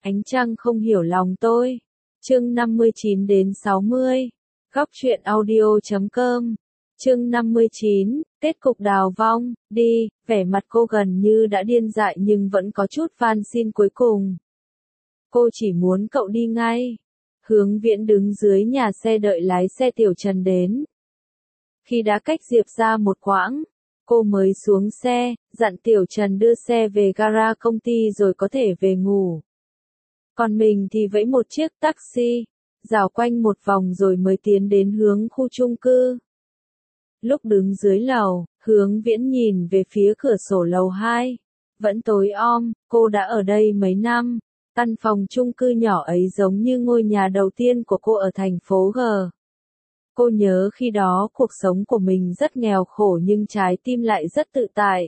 Ánh trăng không hiểu lòng tôi. Chương 59 đến 60. Góc truyện audio.com. Chương 59, kết cục đào vong, đi, vẻ mặt cô gần như đã điên dại nhưng vẫn có chút van xin cuối cùng. Cô chỉ muốn cậu đi ngay. Hướng Viễn đứng dưới nhà xe đợi lái xe Tiểu Trần đến. Khi đã cách Diệp ra một quãng, cô mới xuống xe, dặn Tiểu Trần đưa xe về gara công ty rồi có thể về ngủ. Còn mình thì vẫy một chiếc taxi, dạo quanh một vòng rồi mới tiến đến hướng khu chung cư. Lúc đứng dưới lầu, Hướng Viễn nhìn về phía cửa sổ lầu 2. Vẫn tối om, cô đã ở đây mấy năm. Căn phòng chung cư nhỏ ấy giống như ngôi nhà đầu tiên của cô ở thành phố G. Cô nhớ khi đó cuộc sống của mình rất nghèo khổ nhưng trái tim lại rất tự tại.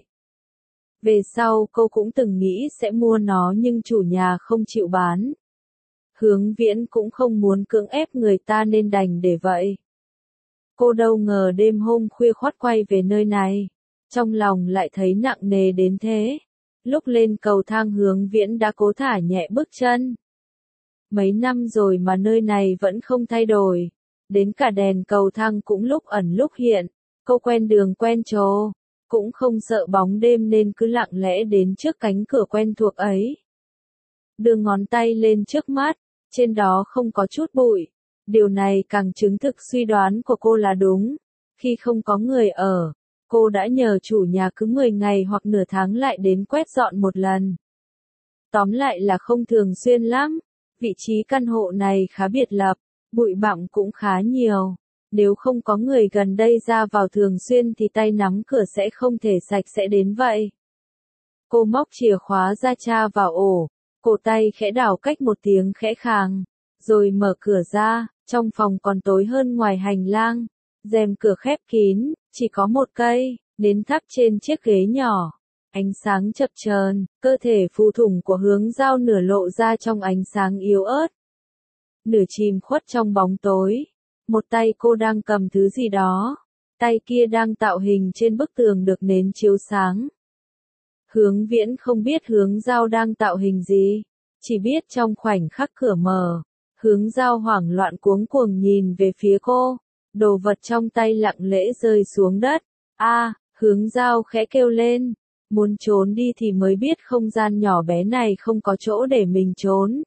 Về sau cô cũng từng nghĩ sẽ mua nó nhưng chủ nhà không chịu bán. Hướng Viễn cũng không muốn cưỡng ép người ta nên đành để vậy. Cô đâu ngờ đêm hôm khuya khoắt quay về nơi này. Trong lòng lại thấy nặng nề đến thế. Lúc lên cầu thang Hướng Viễn đã cố thả nhẹ bước chân. Mấy năm rồi mà nơi này vẫn không thay đổi. Đến cả đèn cầu thang cũng lúc ẩn lúc hiện. Cô quen đường quen chỗ. Cũng không sợ bóng đêm nên cứ lặng lẽ đến trước cánh cửa quen thuộc ấy. Đưa ngón tay lên trước mắt. Trên đó không có chút bụi. Điều này càng chứng thực suy đoán của cô là đúng. Khi không có người ở, cô đã nhờ chủ nhà cứ 10 ngày hoặc nửa tháng lại đến quét dọn một lần. Tóm lại là không thường xuyên lắm. Vị trí căn hộ này khá biệt lập, bụi bặm cũng khá nhiều. Nếu không có người gần đây ra vào thường xuyên thì tay nắm cửa sẽ không thể sạch sẽ đến vậy. Cô móc chìa khóa ra tra vào ổ, cổ tay khẽ đảo cách một tiếng khẽ khàng, rồi mở cửa ra. Trong phòng còn tối hơn ngoài hành lang, rèm cửa khép kín, chỉ có một cây nến thắp trên chiếc ghế nhỏ. Ánh sáng chập chờn, cơ thể phù thủng của Hướng Giao nửa lộ ra trong ánh sáng yếu ớt. Nửa chìm khuất trong bóng tối, một tay cô đang cầm thứ gì đó, tay kia đang tạo hình trên bức tường được nến chiếu sáng. Hướng Viễn không biết Hướng Giao đang tạo hình gì, chỉ biết trong khoảnh khắc cửa mở. Hướng Giao hoảng loạn cuống cuồng nhìn về phía cô, đồ vật trong tay lặng lẽ rơi xuống đất. Hướng Giao khẽ kêu lên, muốn trốn đi thì mới biết không gian nhỏ bé này không có chỗ để mình trốn.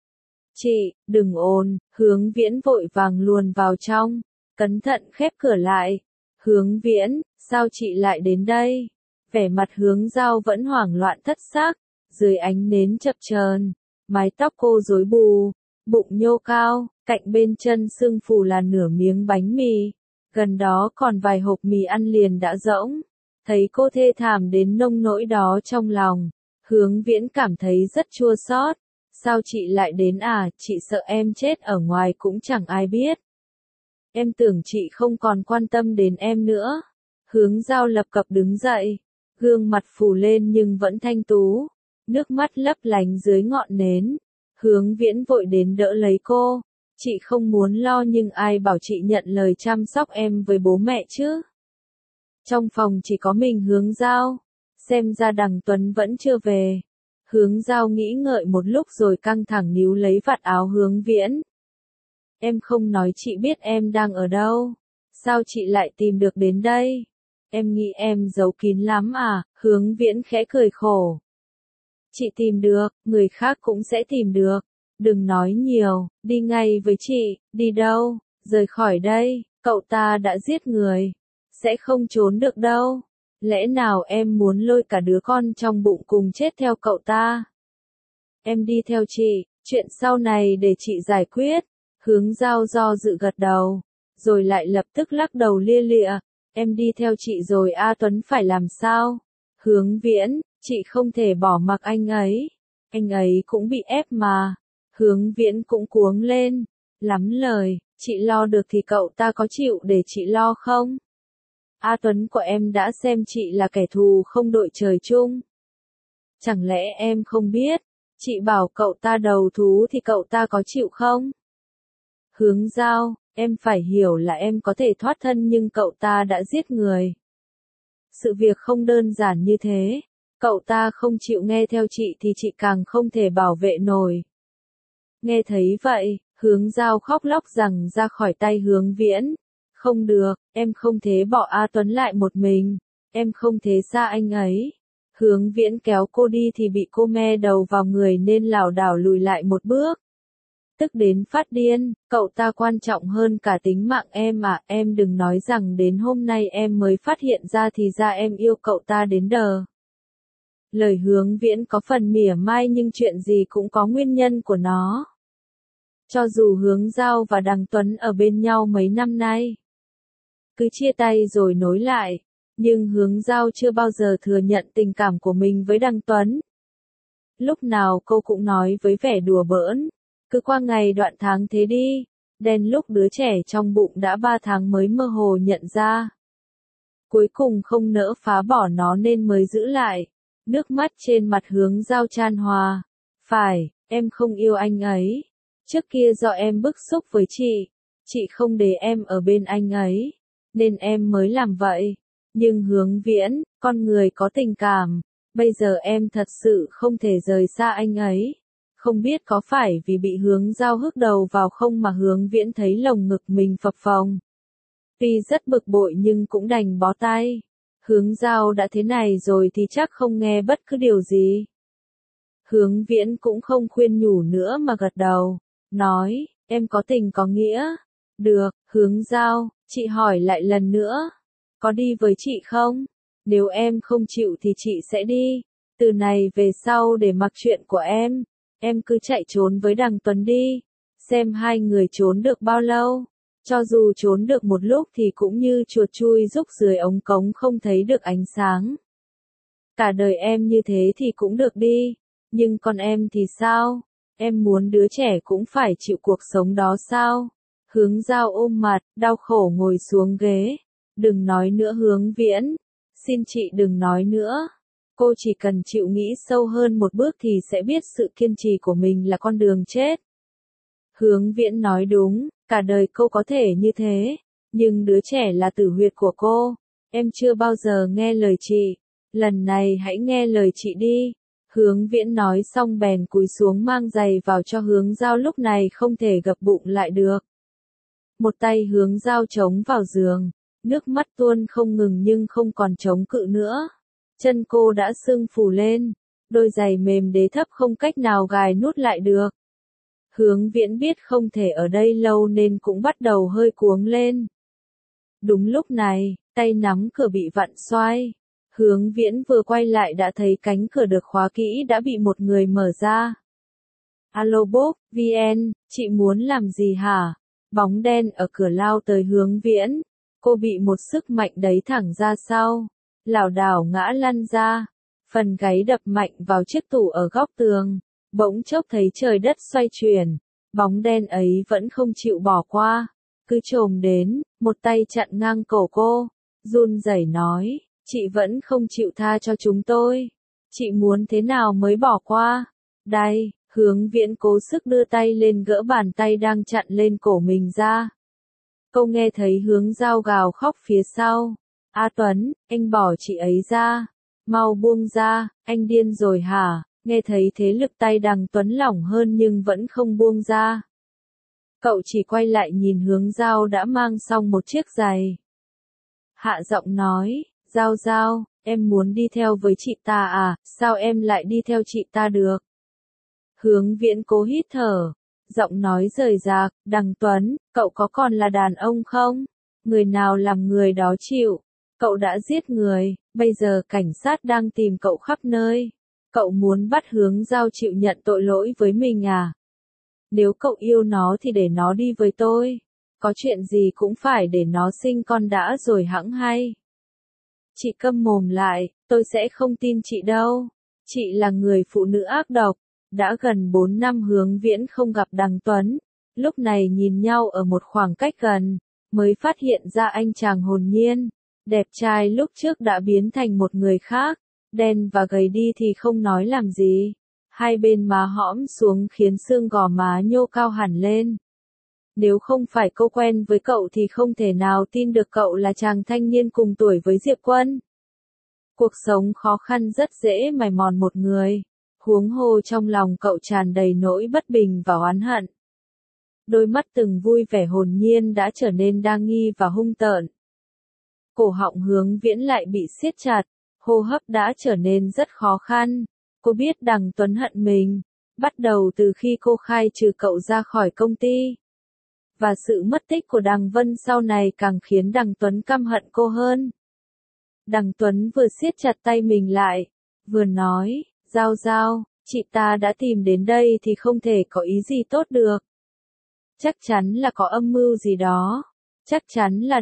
Chị, đừng ồn, Hướng Viễn vội vàng luồn vào trong, cẩn thận khép cửa lại. Hướng Viễn, sao chị lại đến đây? Vẻ mặt Hướng Giao vẫn hoảng loạn thất xác, dưới ánh nến chập chờn, mái tóc cô rối bù. Bụng nhô cao, cạnh bên chân sưng phù là nửa miếng bánh mì. Gần đó còn vài hộp mì ăn liền đã rỗng. Thấy cô thê thảm đến nông nỗi đó trong lòng. Hướng Viễn cảm thấy rất chua xót. Sao chị lại đến à? Chị sợ em chết ở ngoài cũng chẳng ai biết. Em tưởng chị không còn quan tâm đến em nữa. Hướng Giao lập cập đứng dậy. Gương mặt phù lên nhưng vẫn thanh tú. Nước mắt lấp lánh dưới ngọn nến. Hướng Viễn vội đến đỡ lấy cô. Chị không muốn lo nhưng ai bảo chị nhận lời chăm sóc em với bố mẹ chứ. Trong phòng chỉ có mình Hướng Giao. Xem ra Đằng Tuấn vẫn chưa về. Hướng Giao nghĩ ngợi một lúc rồi căng thẳng níu lấy vạt áo Hướng Viễn. Em không nói chị biết em đang ở đâu. Sao chị lại tìm được đến đây? Em nghĩ em giấu kín lắm à? Hướng Viễn khẽ cười khổ. Chị tìm được, người khác cũng sẽ tìm được. Đừng nói nhiều, đi ngay với chị. Đi đâu? Rời khỏi đây, cậu ta đã giết người. Sẽ không trốn được đâu. Lẽ nào em muốn lôi cả đứa con trong bụng cùng chết theo cậu ta? Em đi theo chị, chuyện sau này để chị giải quyết. Hướng Giao do dự gật đầu, rồi lại lập tức lắc đầu lia lịa. Em đi theo chị rồi A Tuấn phải làm sao? Hướng Viễn, chị không thể bỏ mặc anh ấy. Anh ấy cũng bị ép mà. Hướng Viễn cũng cuống lên. Lắm lời, chị lo được thì cậu ta có chịu để chị lo không? A Tuấn của em đã xem chị là kẻ thù không đội trời chung. Chẳng lẽ em không biết? Chị bảo cậu ta đầu thú thì cậu ta có chịu không? Hướng Giao, em phải hiểu là em có thể thoát thân nhưng cậu ta đã giết người. Sự việc không đơn giản như thế. Cậu ta không chịu nghe theo chị thì chị càng không thể bảo vệ nổi. Nghe thấy vậy, Hướng Giao khóc lóc rằng ra khỏi tay Hướng Viễn. Không được, em không thể bỏ A Tuấn lại một mình, em không thể xa anh ấy. Hướng Viễn kéo cô đi thì bị cô me đầu vào người nên lảo đảo lùi lại một bước. Tức đến phát điên, cậu ta quan trọng hơn cả tính mạng em à, em đừng nói rằng đến hôm nay em mới phát hiện ra thì ra em yêu cậu ta đến đờ. Lời Hướng Viễn có phần mỉa mai nhưng chuyện gì cũng có nguyên nhân của nó. Cho dù Hướng Giao và Đằng Tuấn ở bên nhau mấy năm nay, cứ chia tay rồi nối lại, nhưng Hướng Giao chưa bao giờ thừa nhận tình cảm của mình với Đằng Tuấn. Lúc nào cô cũng nói với vẻ đùa bỡn, cứ qua ngày đoạn tháng thế đi, đến lúc đứa trẻ trong bụng đã 3 tháng mới mơ hồ nhận ra. Cuối cùng không nỡ phá bỏ nó nên mới giữ lại. Nước mắt trên mặt Hướng Giao chan hòa. Phải, em không yêu anh ấy. Trước kia do em bức xúc với chị không để em ở bên anh ấy, nên em mới làm vậy. Nhưng Hướng Viễn, con người có tình cảm, bây giờ em thật sự không thể rời xa anh ấy. Không biết có phải vì bị Hướng Giao hức đầu vào không mà Hướng Viễn thấy lồng ngực mình phập phồng. Tuy rất bực bội nhưng cũng đành bó tay. Hướng Giao đã thế này rồi thì chắc không nghe bất cứ điều gì. Hướng Viễn cũng không khuyên nhủ nữa mà gật đầu, nói, em có tình có nghĩa. Được, Hướng Giao, chị hỏi lại lần nữa, có đi với chị không? Nếu em không chịu thì chị sẽ đi. Từ này về sau để mặc chuyện của em cứ chạy trốn với Đằng Tuấn đi, xem hai người trốn được bao lâu. Cho dù trốn được một lúc thì cũng như chuột chui rúc dưới ống cống không thấy được ánh sáng. Cả đời em như thế thì cũng được đi, nhưng còn em thì sao? Em muốn đứa trẻ cũng phải chịu cuộc sống đó sao? Hướng Giao ôm mặt, đau khổ ngồi xuống ghế. Đừng nói nữa Hướng Viễn, xin chị đừng nói nữa. Cô chỉ cần chịu nghĩ sâu hơn một bước thì sẽ biết sự kiên trì của mình là con đường chết. Hướng Viễn nói đúng, cả đời cô có thể như thế, nhưng đứa trẻ là tử huyệt của cô. Em chưa bao giờ nghe lời chị, lần này hãy nghe lời chị đi. Hướng Viễn nói xong bèn cúi xuống mang giày vào cho Hướng Giao, lúc này không thể gập bụng lại được. Một tay Hướng Giao chống vào giường, nước mắt tuôn không ngừng nhưng không còn chống cự nữa. Chân cô đã sưng phù lên, đôi giày mềm đế thấp không cách nào gài nút lại được. Hướng Viễn biết không thể ở đây lâu nên cũng bắt đầu hơi cuống lên. Đúng lúc này, tay nắm cửa bị vặn xoay. Hướng Viễn vừa quay lại đã thấy cánh cửa được khóa kỹ đã bị một người mở ra. Alo Bob, VN, chị muốn làm gì hả? Bóng đen ở cửa lao tới Hướng Viễn. Cô bị một sức mạnh đẩy thẳng ra sau, lảo đảo ngã lăn ra. Phần gáy đập mạnh vào chiếc tủ ở góc tường. Bỗng chốc thấy trời đất xoay chuyển. Bóng đen ấy vẫn không chịu bỏ qua. Cứ chồm đến, một tay chặn ngang cổ cô. Run rẩy nói, chị vẫn không chịu tha cho chúng tôi. Chị muốn thế nào mới bỏ qua? Đây, Hướng Viễn cố sức đưa tay lên gỡ bàn tay đang chặn lên cổ mình ra. Cô nghe thấy Hướng Giao gào khóc phía sau. A Tuấn, anh bỏ chị ấy ra. Mau buông ra, anh điên rồi hả? Nghe thấy thế lực tay Đằng Tuấn lỏng hơn nhưng vẫn không buông ra. Cậu chỉ quay lại nhìn Hướng Giao đã mang xong một chiếc giày. Hạ giọng nói, Giao Giao, em muốn đi theo với chị ta à, sao em lại đi theo chị ta được? Hướng Viễn cố hít thở, giọng nói rời rạc, Đằng Tuấn, cậu có còn là đàn ông không? Người nào làm người đó chịu? Cậu đã giết người, bây giờ cảnh sát đang tìm cậu khắp nơi. Cậu muốn bắt Hướng Giao chịu nhận tội lỗi với mình à? Nếu cậu yêu nó thì để nó đi với tôi. Có chuyện gì cũng phải để nó sinh con đã rồi hẵng hay. Chị câm mồm lại, tôi sẽ không tin chị đâu. Chị là người phụ nữ ác độc. Đã gần 4 năm Hướng Viễn không gặp Đằng Tuấn. Lúc này nhìn nhau ở một khoảng cách gần, mới phát hiện ra anh chàng hồn nhiên, đẹp trai lúc trước đã biến thành một người khác. Đen và gầy đi thì không nói làm gì. Hai bên má hõm xuống khiến xương gò má nhô cao hẳn lên. Nếu không phải cô quen với cậu thì không thể nào tin được cậu là chàng thanh niên cùng tuổi với Diệp Quân. Cuộc sống khó khăn rất dễ mài mòn một người. Huống hồ trong lòng cậu tràn đầy nỗi bất bình và oán hận. Đôi mắt từng vui vẻ hồn nhiên đã trở nên đa nghi và hung tợn. Cổ họng Hướng Viễn lại bị siết chặt, hô hấp đã trở nên rất khó khăn. Cô biết Đằng Tuấn hận mình, bắt đầu từ khi cô khai trừ cậu ra khỏi công ty. Và sự mất tích của Đằng Vân sau này càng khiến Đằng Tuấn căm hận cô hơn. Đằng Tuấn vừa siết chặt tay mình lại, vừa nói, Giao Giao, chị ta đã tìm đến đây thì không thể có ý gì tốt được. Chắc chắn là có âm mưu gì đó. Chắc chắn là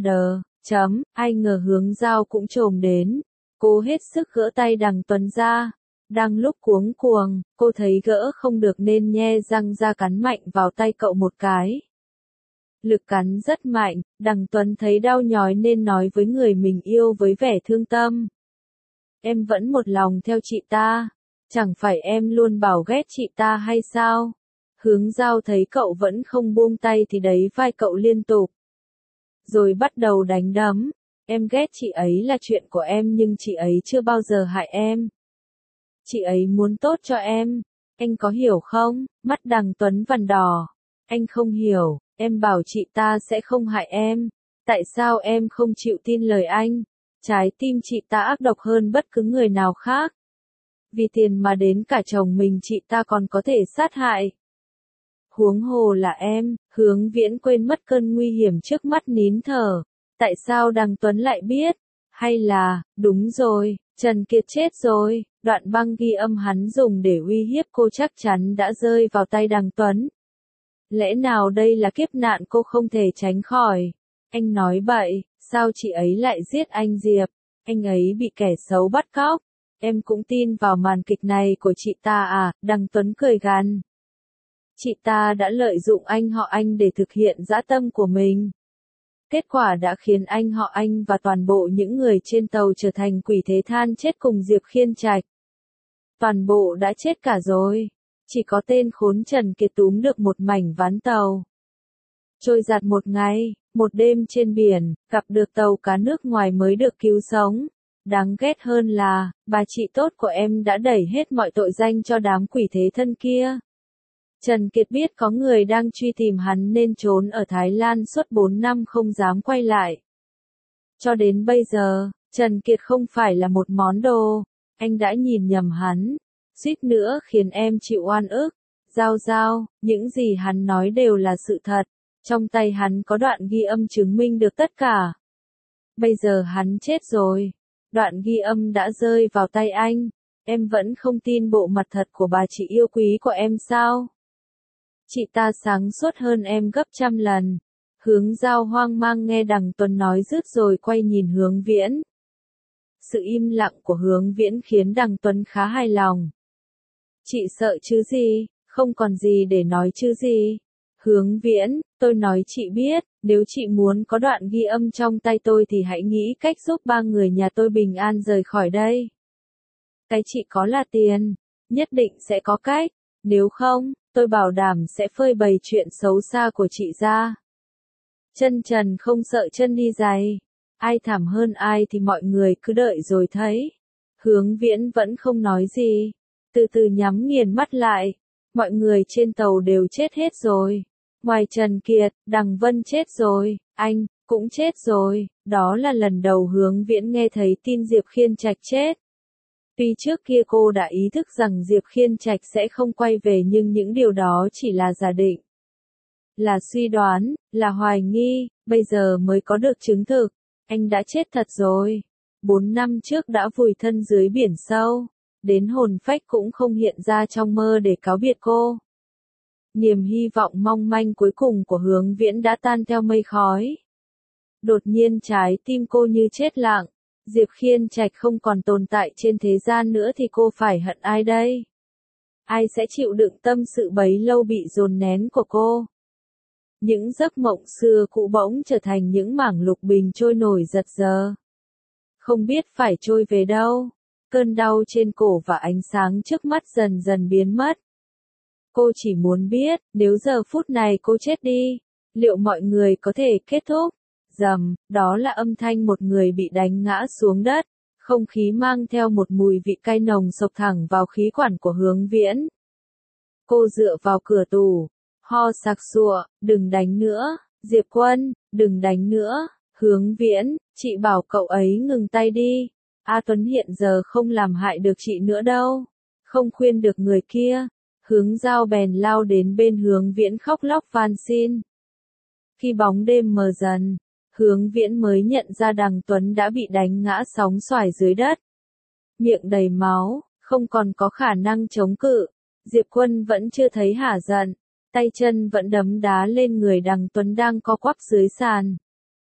ai ngờ Hướng Giao cũng chồm đến. Cô hết sức gỡ tay Đằng Tuấn ra. Đang lúc cuống cuồng, cô thấy gỡ không được nên nhe răng ra cắn mạnh vào tay cậu một cái. Lực cắn rất mạnh, Đằng Tuấn thấy đau nhói nên nói với người mình yêu với vẻ thương tâm. Em vẫn một lòng theo chị ta, chẳng phải em luôn bảo ghét chị ta hay sao? Hướng Giao thấy cậu vẫn không buông tay thì đẩy vai cậu liên tục. Rồi bắt đầu đánh đấm, em ghét chị ấy là chuyện của em nhưng chị ấy chưa bao giờ hại em. Chị ấy muốn tốt cho em, anh có hiểu không? Mắt Đằng Tuấn vằn đỏ. Anh không hiểu, em bảo chị ta sẽ không hại em. Tại sao em không chịu tin lời anh? Trái tim chị ta ác độc hơn bất cứ người nào khác. Vì tiền mà đến cả chồng mình chị ta còn có thể sát hại. Huống hồ là em, Hướng Viễn quên mất cơn nguy hiểm trước mắt nín thở. Tại sao Đằng Tuấn lại biết? Hay là, đúng rồi, Trần Kiệt chết rồi, đoạn băng ghi âm hắn dùng để uy hiếp cô chắc chắn đã rơi vào tay Đằng Tuấn. Lẽ nào đây là kiếp nạn cô không thể tránh khỏi? Anh nói bậy, sao chị ấy lại giết anh Diệp? Anh ấy bị kẻ xấu bắt cóc. Em cũng tin vào màn kịch này của chị ta à? Đằng Tuấn cười gằn. Chị ta đã lợi dụng anh họ Anh để thực hiện dã tâm của mình. Kết quả đã khiến anh họ Anh và toàn bộ những người trên tàu trở thành quỷ thế than chết cùng Diệp Khiên Trạch. Toàn bộ đã chết cả rồi. Chỉ có tên khốn Trần Kiệt túm được một mảnh ván tàu. Trôi giạt một ngày, một đêm trên biển, gặp được tàu cá nước ngoài mới được cứu sống. Đáng ghét hơn là, bà chị tốt của em đã đẩy hết mọi tội danh cho đám quỷ thế thân kia. Trần Kiệt biết có người đang truy tìm hắn nên trốn ở Thái Lan suốt 4 năm không dám quay lại. Cho đến bây giờ, Trần Kiệt không phải là một món đồ. Anh đã nhìn nhầm hắn. Suýt nữa khiến em chịu oan ức. Giao Giao, những gì hắn nói đều là sự thật. Trong tay hắn có đoạn ghi âm chứng minh được tất cả. Bây giờ hắn chết rồi. Đoạn ghi âm đã rơi vào tay anh. Em vẫn không tin bộ mặt thật của bà chị yêu quý của em sao? Chị ta sáng suốt hơn em gấp trăm lần. Hướng Giao hoang mang nghe Đằng Tuấn nói dứt rồi quay nhìn Hướng Viễn. Sự im lặng của Hướng Viễn khiến Đằng Tuấn khá hài lòng. Chị sợ chứ gì, không còn gì để nói chứ gì. Hướng Viễn, tôi nói chị biết, nếu chị muốn có đoạn ghi âm trong tay tôi thì hãy nghĩ cách giúp 3 người nhà tôi bình an rời khỏi đây. Cái chị có là tiền, nhất định sẽ có cách, nếu không, tôi bảo đảm sẽ phơi bày chuyện xấu xa của chị ra. Chân trần không sợ chân đi giày, ai thảm hơn ai thì mọi người cứ đợi rồi thấy. Hướng Viễn vẫn không nói gì, từ từ nhắm nghiền mắt lại, mọi người trên tàu đều chết hết rồi. Ngoài Trần Kiệt, Đằng Vân chết rồi, anh cũng chết rồi, đó là lần đầu Hướng Viễn nghe thấy tin Diệp Khiên Trạch chết. Tuy trước kia cô đã ý thức rằng Diệp Khiên Trạch sẽ không quay về nhưng những điều đó chỉ là giả định. Là suy đoán, là hoài nghi, bây giờ mới có được chứng thực. Anh đã chết thật rồi. 4 năm trước đã vùi thân dưới biển sâu. Đến hồn phách cũng không hiện ra trong mơ để cáo biệt cô. Niềm hy vọng mong manh cuối cùng của Hướng Viễn đã tan theo mây khói. Đột nhiên trái tim cô như chết lặng. Diệp Khiên Trạch không còn tồn tại trên thế gian nữa thì cô phải hận ai đây? Ai sẽ chịu đựng tâm sự bấy lâu bị dồn nén của cô? Những giấc mộng xưa cũ bỗng trở thành những mảng lục bình trôi nổi giật giờ. Không biết phải trôi về đâu. Cơn đau trên cổ và ánh sáng trước mắt dần dần biến mất. Cô chỉ muốn biết, nếu giờ phút này cô chết đi, liệu mọi người có thể kết thúc? Rầm, đó là âm thanh một người bị đánh ngã xuống đất. Không khí mang theo một mùi vị cay nồng xộc thẳng vào khí quản của Hướng Viễn. Cô dựa vào cửa tủ, ho sặc sụa, đừng đánh nữa, Diệp Quân, đừng đánh nữa, Hướng Viễn, chị bảo cậu ấy ngừng tay đi, A Tuấn hiện giờ không làm hại được chị nữa đâu, không khuyên được người kia, Hướng Giao bèn lao đến bên Hướng Viễn khóc lóc van xin. Khi bóng đêm mờ dần, Hướng Viễn mới nhận ra Đằng Tuấn đã bị đánh ngã sóng xoài dưới đất. Miệng đầy máu, không còn có khả năng chống cự. Diệp Quân vẫn chưa thấy hả giận, tay chân vẫn đấm đá lên người Đằng Tuấn đang co quắp dưới sàn.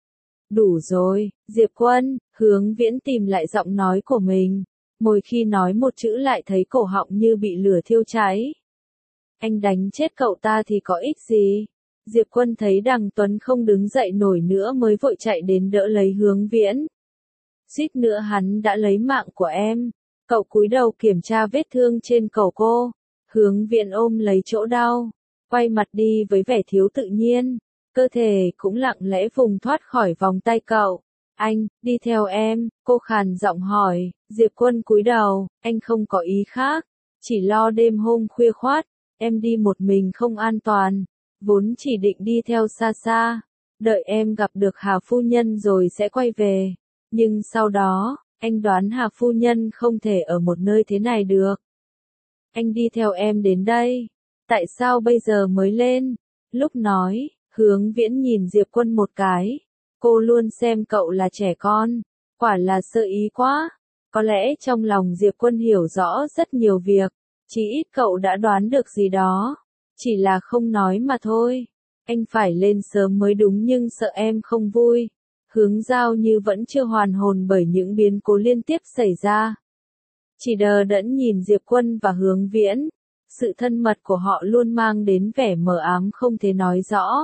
Đủ rồi, Diệp Quân, Hướng Viễn tìm lại giọng nói của mình. Mỗi khi nói một chữ lại thấy cổ họng như bị lửa thiêu cháy. Anh đánh chết cậu ta thì có ích gì? Diệp Quân thấy Đằng Tuấn không đứng dậy nổi nữa mới vội chạy đến đỡ lấy Hướng Viễn. Suýt nữa hắn đã lấy mạng của em. Cậu cúi đầu kiểm tra vết thương trên cổ cô. Hướng Viễn ôm lấy chỗ đau, quay mặt đi với vẻ thiếu tự nhiên. Cơ thể cũng lặng lẽ vùng thoát khỏi vòng tay cậu. Anh, đi theo em, cô khàn giọng hỏi. Diệp Quân cúi đầu, anh không có ý khác. Chỉ lo đêm hôm khuya khoắt, em đi một mình không an toàn. Vốn chỉ định đi theo xa xa, đợi em gặp được Hà phu nhân rồi sẽ quay về. Nhưng sau đó, anh đoán Hà phu nhân không thể ở một nơi thế này được. Anh đi theo em đến đây. Tại sao bây giờ mới lên? Lúc nói, Hướng Viễn nhìn Diệp Quân một cái. Cô luôn xem cậu là trẻ con. Quả là sơ ý quá. Có lẽ trong lòng Diệp Quân hiểu rõ rất nhiều việc. Chỉ ít cậu đã đoán được gì đó. Chỉ là không nói mà thôi. Anh phải lên sớm mới đúng nhưng sợ em không vui. Hướng Giao như vẫn chưa hoàn hồn bởi những biến cố liên tiếp xảy ra. Chỉ đờ đẫn nhìn Diệp Quân và Hướng Viễn. Sự thân mật của họ luôn mang đến vẻ mờ ám không thể nói rõ.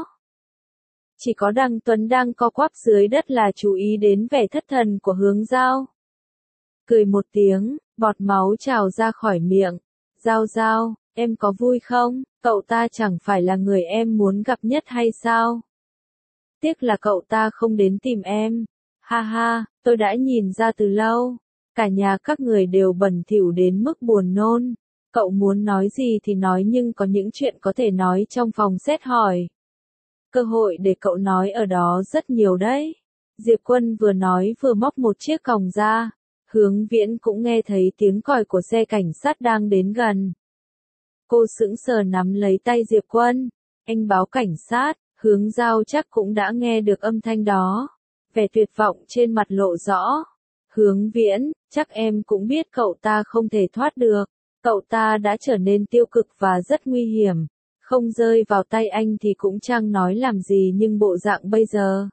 Chỉ có Đằng Tuấn đang co quắp dưới đất là chú ý đến vẻ thất thần của Hướng Giao. Cười một tiếng, bọt máu trào ra khỏi miệng. Giao Giao, em có vui không? Cậu ta chẳng phải là người em muốn gặp nhất hay sao? Tiếc là cậu ta không đến tìm em. Ha ha, tôi đã nhìn ra từ lâu. Cả nhà các người đều bẩn thỉu đến mức buồn nôn. Cậu muốn nói gì thì nói nhưng có những chuyện có thể nói trong phòng xét hỏi. Cơ hội để cậu nói ở đó rất nhiều đấy. Diệp Quân vừa nói vừa móc một chiếc còng ra. Hướng Viễn cũng nghe thấy tiếng còi của xe cảnh sát đang đến gần. Cô sững sờ nắm lấy tay Diệp Quân. Anh báo cảnh sát, Hướng Giao chắc cũng đã nghe được âm thanh đó. Vẻ tuyệt vọng trên mặt lộ rõ. Hướng Viễn, chắc em cũng biết cậu ta không thể thoát được. Cậu ta đã trở nên tiêu cực và rất nguy hiểm. Không rơi vào tay anh thì cũng chẳng nói làm gì nhưng bộ dạng bây giờ.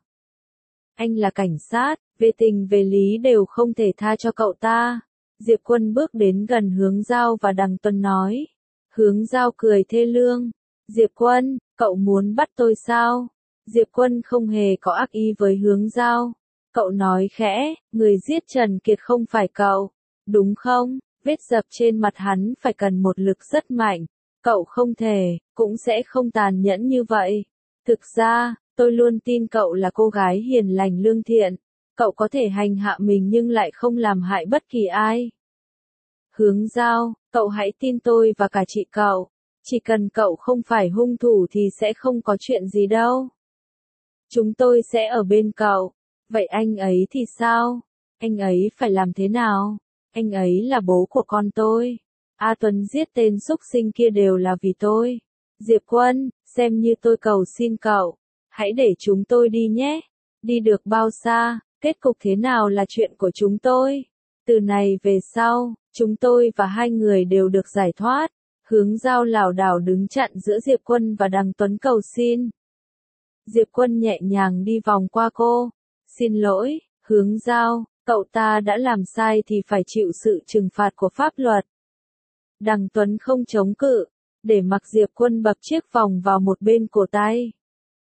Anh là cảnh sát, về tình về lý đều không thể tha cho cậu ta. Diệp Quân bước đến gần Hướng Giao và Đằng Tuấn nói. Hướng Giao cười thê lương. Diệp Quân, cậu muốn bắt tôi sao? Diệp Quân không hề có ác ý với Hướng Giao. Cậu nói khẽ, người giết Trần Kiệt không phải cậu, đúng không? Vết dập trên mặt hắn phải cần một lực rất mạnh. Cậu không thể, cũng sẽ không tàn nhẫn như vậy. Thực ra, tôi luôn tin cậu là cô gái hiền lành lương thiện. Cậu có thể hành hạ mình nhưng lại không làm hại bất kỳ ai. Hướng Giao, cậu hãy tin tôi và cả chị cậu. Chỉ cần cậu không phải hung thủ thì sẽ không có chuyện gì đâu. Chúng tôi sẽ ở bên cậu. Vậy anh ấy thì sao? Anh ấy phải làm thế nào? Anh ấy là bố của con tôi. A Tuấn giết tên xúc sinh kia đều là vì tôi. Diệp Quân, xem như tôi cầu xin cậu. Hãy để chúng tôi đi nhé. Đi được bao xa, kết cục thế nào là chuyện của chúng tôi. Từ này về sau, chúng tôi và hai người đều được giải thoát. Hướng Giao lảo đảo đứng chặn giữa Diệp Quân và Đằng Tuấn cầu xin. Diệp Quân nhẹ nhàng đi vòng qua cô. Xin lỗi, Hướng Giao, cậu ta đã làm sai thì phải chịu sự trừng phạt của pháp luật. Đằng Tuấn không chống cự, để mặc Diệp Quân bập chiếc vòng vào một bên cổ tay.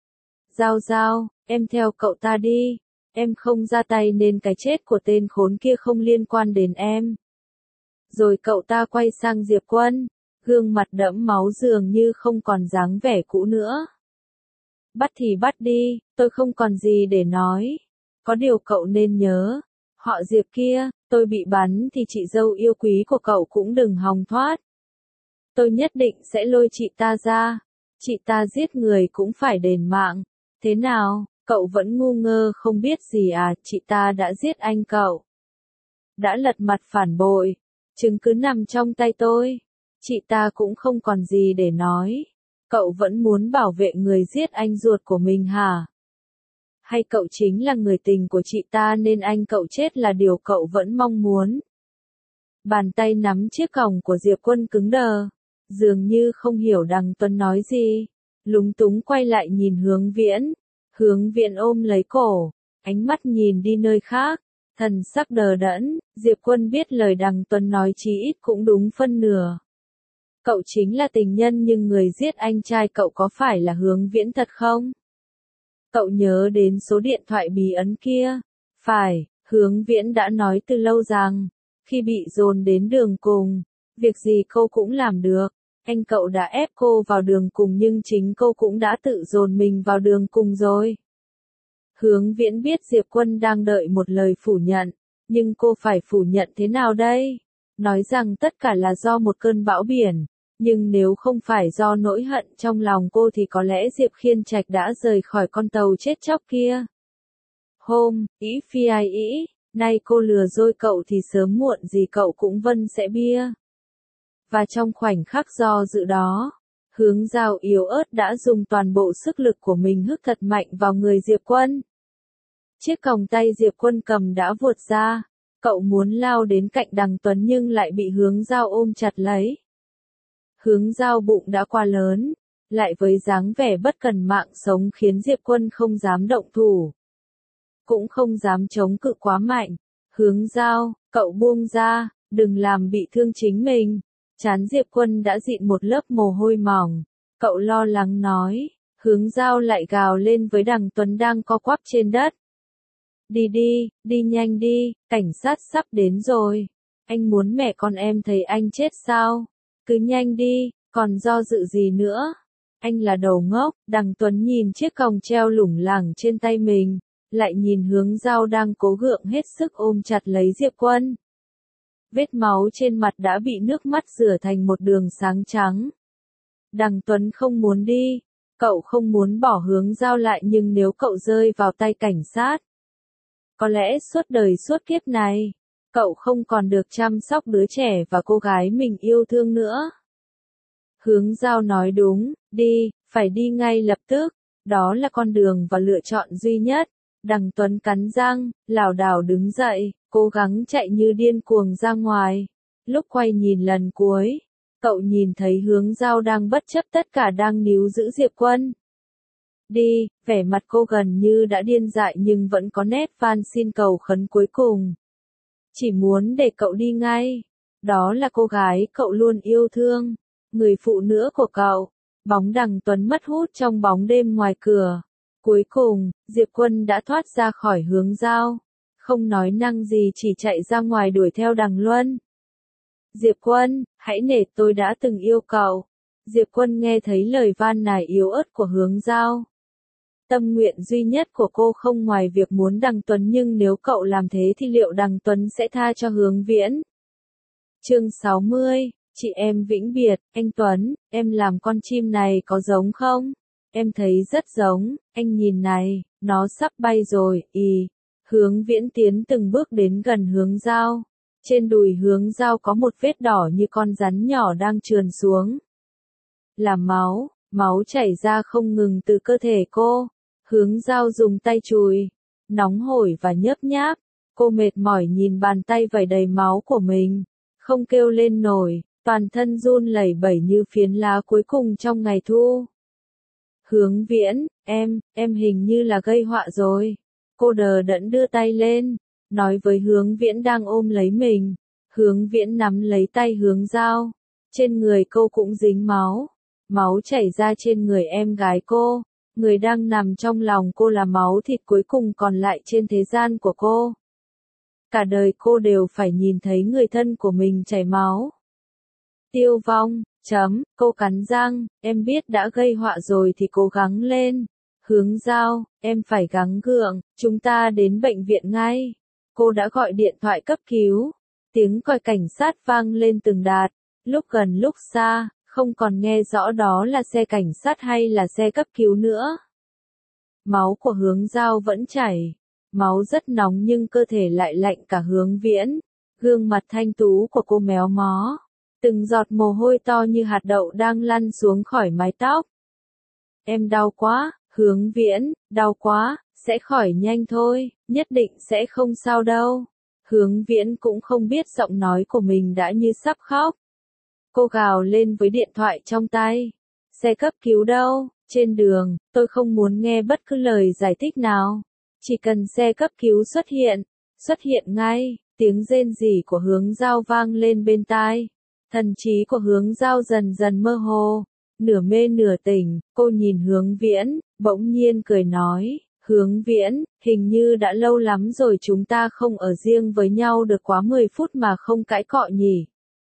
Giao Giao, em theo cậu ta đi. Em không ra tay nên cái chết của tên khốn kia không liên quan đến em. Rồi cậu ta quay sang Diệp Quân, gương mặt đẫm máu dường như không còn dáng vẻ cũ nữa. Bắt thì bắt đi, tôi không còn gì để nói. Có điều cậu nên nhớ, Họ Diệp kia, tôi bị bắn thì chị dâu yêu quý của cậu cũng đừng hòng thoát. Tôi nhất định sẽ lôi chị ta ra. Chị ta giết người cũng phải đền mạng. Thế nào, cậu vẫn ngu ngơ không biết gì à, chị ta đã giết anh cậu. Đã lật mặt phản bội. Chứng cứ nằm trong tay tôi. Chị ta cũng không còn gì để nói. Cậu vẫn muốn bảo vệ người giết anh ruột của mình hả? Hay cậu chính là người tình của chị ta nên anh cậu chết là điều cậu vẫn mong muốn? Bàn tay nắm chiếc còng của Diệp Quân cứng đờ. Dường như không hiểu Đằng Tuấn nói gì. Lúng túng quay lại nhìn Hướng Viễn. Hướng Viễn ôm lấy cổ. Ánh mắt nhìn đi nơi khác. Thần sắc đờ đẫn. Diệp Quân biết lời Đằng Tuấn nói chí ít cũng đúng phân nửa. Cậu chính là tình nhân nhưng người giết anh trai cậu có phải là Hướng Viễn thật không? Cậu nhớ đến số điện thoại bí ẩn kia. Phải, Hướng Viễn đã nói từ lâu rằng, khi bị dồn đến đường cùng, việc gì cô cũng làm được. Anh cậu đã ép cô vào đường cùng nhưng chính cô cũng đã tự dồn mình vào đường cùng rồi. Hướng Viễn biết Diệp Quân đang đợi một lời phủ nhận, nhưng cô phải phủ nhận thế nào đây? Nói rằng tất cả là do một cơn bão biển. Nhưng nếu không phải do nỗi hận trong lòng cô thì có lẽ Diệp Khiên Trạch đã rời khỏi con tàu chết chóc kia. Ý phi ai ý, nay cô lừa dối cậu thì sớm muộn gì cậu cũng vân sẽ bia. Và trong khoảnh khắc do dự đó, Hướng Giao yếu ớt đã dùng toàn bộ sức lực của mình hức thật mạnh vào người Diệp Quân. Chiếc còng tay Diệp Quân cầm đã vuột ra, cậu muốn lao đến cạnh Đằng Tuấn nhưng lại bị Hướng Giao ôm chặt lấy. Hướng Giao bụng đã quá lớn, lại với dáng vẻ bất cần mạng sống khiến Diệp Quân không dám động thủ. Cũng không dám chống cự quá mạnh. Hướng Giao, cậu buông ra, đừng làm bị thương chính mình. Trán Diệp Quân đã dịn một lớp mồ hôi mỏng. Cậu lo lắng nói. Hướng Giao lại gào lên với Đằng Tuấn đang co quắp trên đất. Đi nhanh đi, cảnh sát sắp đến rồi. Anh muốn mẹ con em thấy anh chết sao? Cứ nhanh đi, còn do dự gì nữa? Anh là đầu ngốc. Đằng Tuấn nhìn chiếc còng treo lủng lẳng trên tay mình, lại nhìn Hướng Giao đang cố gượng hết sức ôm chặt lấy Diệp Quân. Vết máu trên mặt đã bị nước mắt rửa thành một đường sáng trắng. Đằng Tuấn không muốn đi, cậu không muốn bỏ Hướng Giao lại nhưng nếu cậu rơi vào tay cảnh sát, có lẽ suốt đời suốt kiếp này, cậu không còn được chăm sóc đứa trẻ và cô gái mình yêu thương nữa. Hướng Giao nói đúng, phải đi ngay lập tức, đó là con đường và lựa chọn duy nhất. Đằng Tuấn cắn răng, lảo đảo đứng dậy, cố gắng chạy như điên cuồng ra ngoài. Lúc quay nhìn lần cuối, cậu nhìn thấy Hướng Giao đang bất chấp tất cả đang níu giữ Diệp Quân. Vẻ mặt cô gần như đã điên dại nhưng vẫn có nét van xin cầu khấn cuối cùng. Chỉ muốn để cậu đi ngay. Đó là cô gái cậu luôn yêu thương, người phụ nữ của cậu. Bóng Đằng Tuấn mất hút trong bóng đêm ngoài cửa. Cuối cùng, Diệp Quân đã thoát ra khỏi Hướng Giao. Không nói năng gì chỉ chạy ra ngoài đuổi theo Đằng Luân. Diệp Quân, hãy nể tôi đã từng yêu cậu. Diệp Quân nghe thấy lời van nài yếu ớt của Hướng Giao. Tâm nguyện duy nhất của cô không ngoài việc muốn Đằng Tuấn nhưng nếu cậu làm thế thì liệu Đằng Tuấn sẽ tha cho Hướng Viễn? Chương 60, chị em vĩnh biệt, anh Tuấn, em làm con chim này có giống không? Em thấy rất giống, anh nhìn này, nó sắp bay rồi, Hướng Viễn tiến từng bước đến gần Hướng Giao. Trên đùi Hướng Giao có một vết đỏ như con rắn nhỏ đang trườn xuống. Là máu chảy ra không ngừng từ cơ thể cô. Hướng Giao dùng tay chùi, nóng hổi và nhớp nháp. Cô mệt mỏi nhìn bàn tay vẩy đầy máu của mình, không kêu lên nổi, toàn thân run lẩy bẩy như phiến lá cuối cùng trong ngày thu. Hướng Viễn, em hình như là gây họa rồi. Cô đờ đẫn đưa tay lên, nói với Hướng Viễn đang ôm lấy mình. Hướng Viễn nắm lấy tay Hướng Giao. Trên người cô cũng dính máu chảy ra trên người em gái cô. Người đang nằm trong lòng cô là máu thịt cuối cùng còn lại trên thế gian của cô. Cả đời cô đều phải nhìn thấy người thân của mình chảy máu. Tiêu vong, cô cắn răng, em biết đã gây họa rồi thì cố gắng lên. Hướng Giao, em phải gắng gượng, chúng ta đến bệnh viện ngay. cô đã gọi điện thoại cấp cứu. Tiếng còi cảnh sát vang lên từng đợt, lúc gần lúc xa, không còn nghe rõ đó là xe cảnh sát hay là xe cấp cứu nữa. Máu của Hướng Giao vẫn chảy, máu rất nóng nhưng cơ thể lại lạnh cả Hướng Viễn. Gương mặt thanh tú của cô méo mó, từng giọt mồ hôi to như hạt đậu đang lăn xuống khỏi mái tóc. Em đau quá, Hướng Viễn, đau quá, sẽ khỏi nhanh thôi, nhất định sẽ không sao đâu. Hướng Viễn cũng không biết giọng nói của mình đã như sắp khóc. Cô gào lên với điện thoại trong tay. Xe cấp cứu đâu? Trên đường, tôi không muốn nghe bất cứ lời giải thích nào. Chỉ cần xe cấp cứu xuất hiện ngay. Tiếng rên rỉ của Hướng Giao vang lên bên tai. Thần trí của Hướng Giao dần dần mơ hồ, nửa mê nửa tỉnh. Cô nhìn Hướng Viễn, bỗng nhiên cười nói, Hướng Viễn, hình như đã lâu lắm rồi chúng ta không ở riêng với nhau được quá 10 phút mà không cãi cọ nhỉ.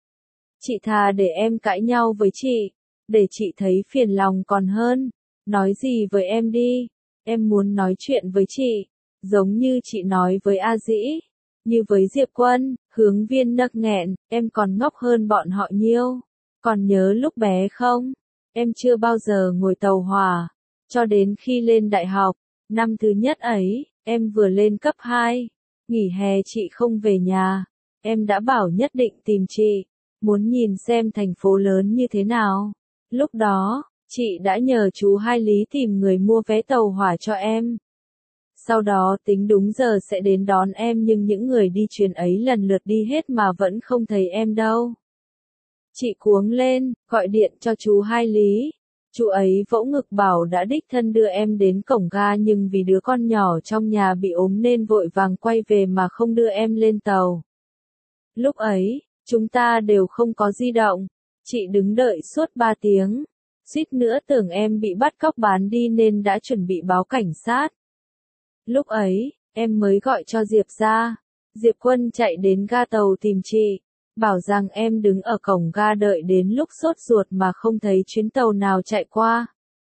Chị thà để em cãi nhau với chị, để chị thấy phiền lòng còn hơn. Nói gì với em đi, em muốn nói chuyện với chị, giống như chị nói với A Dĩ, như với Diệp Quân. Hướng Viên nấc nghẹn, em còn ngốc hơn bọn họ nhiều. Còn nhớ lúc bé không? Em chưa bao giờ ngồi tàu hỏa, cho đến khi lên đại học, năm thứ nhất ấy, em vừa lên cấp 2, nghỉ hè chị không về nhà, em đã bảo nhất định tìm chị, muốn nhìn xem thành phố lớn như thế nào. Lúc đó, chị đã nhờ chú Hai Lý tìm người mua vé tàu hỏa cho em. Sau đó tính đúng giờ sẽ đến đón em nhưng những người đi chuyến ấy lần lượt đi hết mà vẫn không thấy em đâu. Chị cuống lên, gọi điện cho chú Hai Lý. Chú ấy vỗ ngực bảo đã đích thân đưa em đến cổng ga nhưng vì đứa con nhỏ trong nhà bị ốm nên vội vàng quay về mà không đưa em lên tàu. Lúc ấy, chúng ta đều không có di động. Chị đứng đợi suốt 3 tiếng. Suýt nữa tưởng em bị bắt cóc bán đi nên đã chuẩn bị báo cảnh sát. Lúc ấy, em mới gọi cho Diệp ra. Diệp Quân chạy đến ga tàu tìm chị, bảo rằng em đứng ở cổng ga đợi đến lúc sốt ruột mà không thấy chuyến tàu nào chạy qua.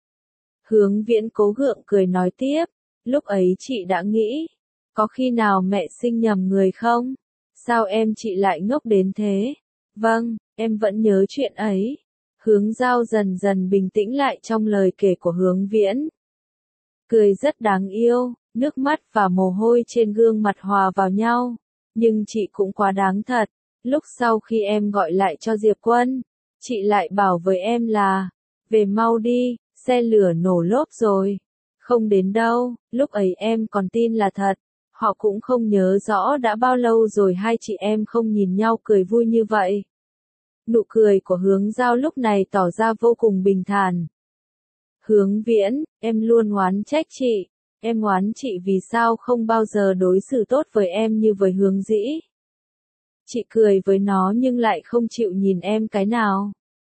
Hướng Viễn cố gượng cười nói tiếp, lúc ấy chị đã nghĩ, có khi nào mẹ sinh nhầm người không? Sao em chị lại ngốc đến thế? Vâng, em vẫn nhớ chuyện ấy. Hướng Giao dần dần bình tĩnh lại trong lời kể của Hướng Viễn. Cười rất đáng yêu, nước mắt và mồ hôi trên gương mặt hòa vào nhau. Nhưng chị cũng quá đáng thật. Lúc sau khi em gọi lại cho Diệp Quân, chị lại bảo với em là, về mau đi, xe lửa nổ lốp rồi. Không đến đâu, lúc ấy em còn tin là thật. Họ cũng không nhớ rõ đã bao lâu rồi hai chị em không nhìn nhau cười vui như vậy. Nụ cười của Hướng Giao lúc này tỏ ra vô cùng bình thản. Hướng Viễn, em luôn oán trách chị. Em oán chị vì sao không bao giờ đối xử tốt với em như với Hướng Dĩ. Chị cười với nó nhưng lại không chịu nhìn em cái nào.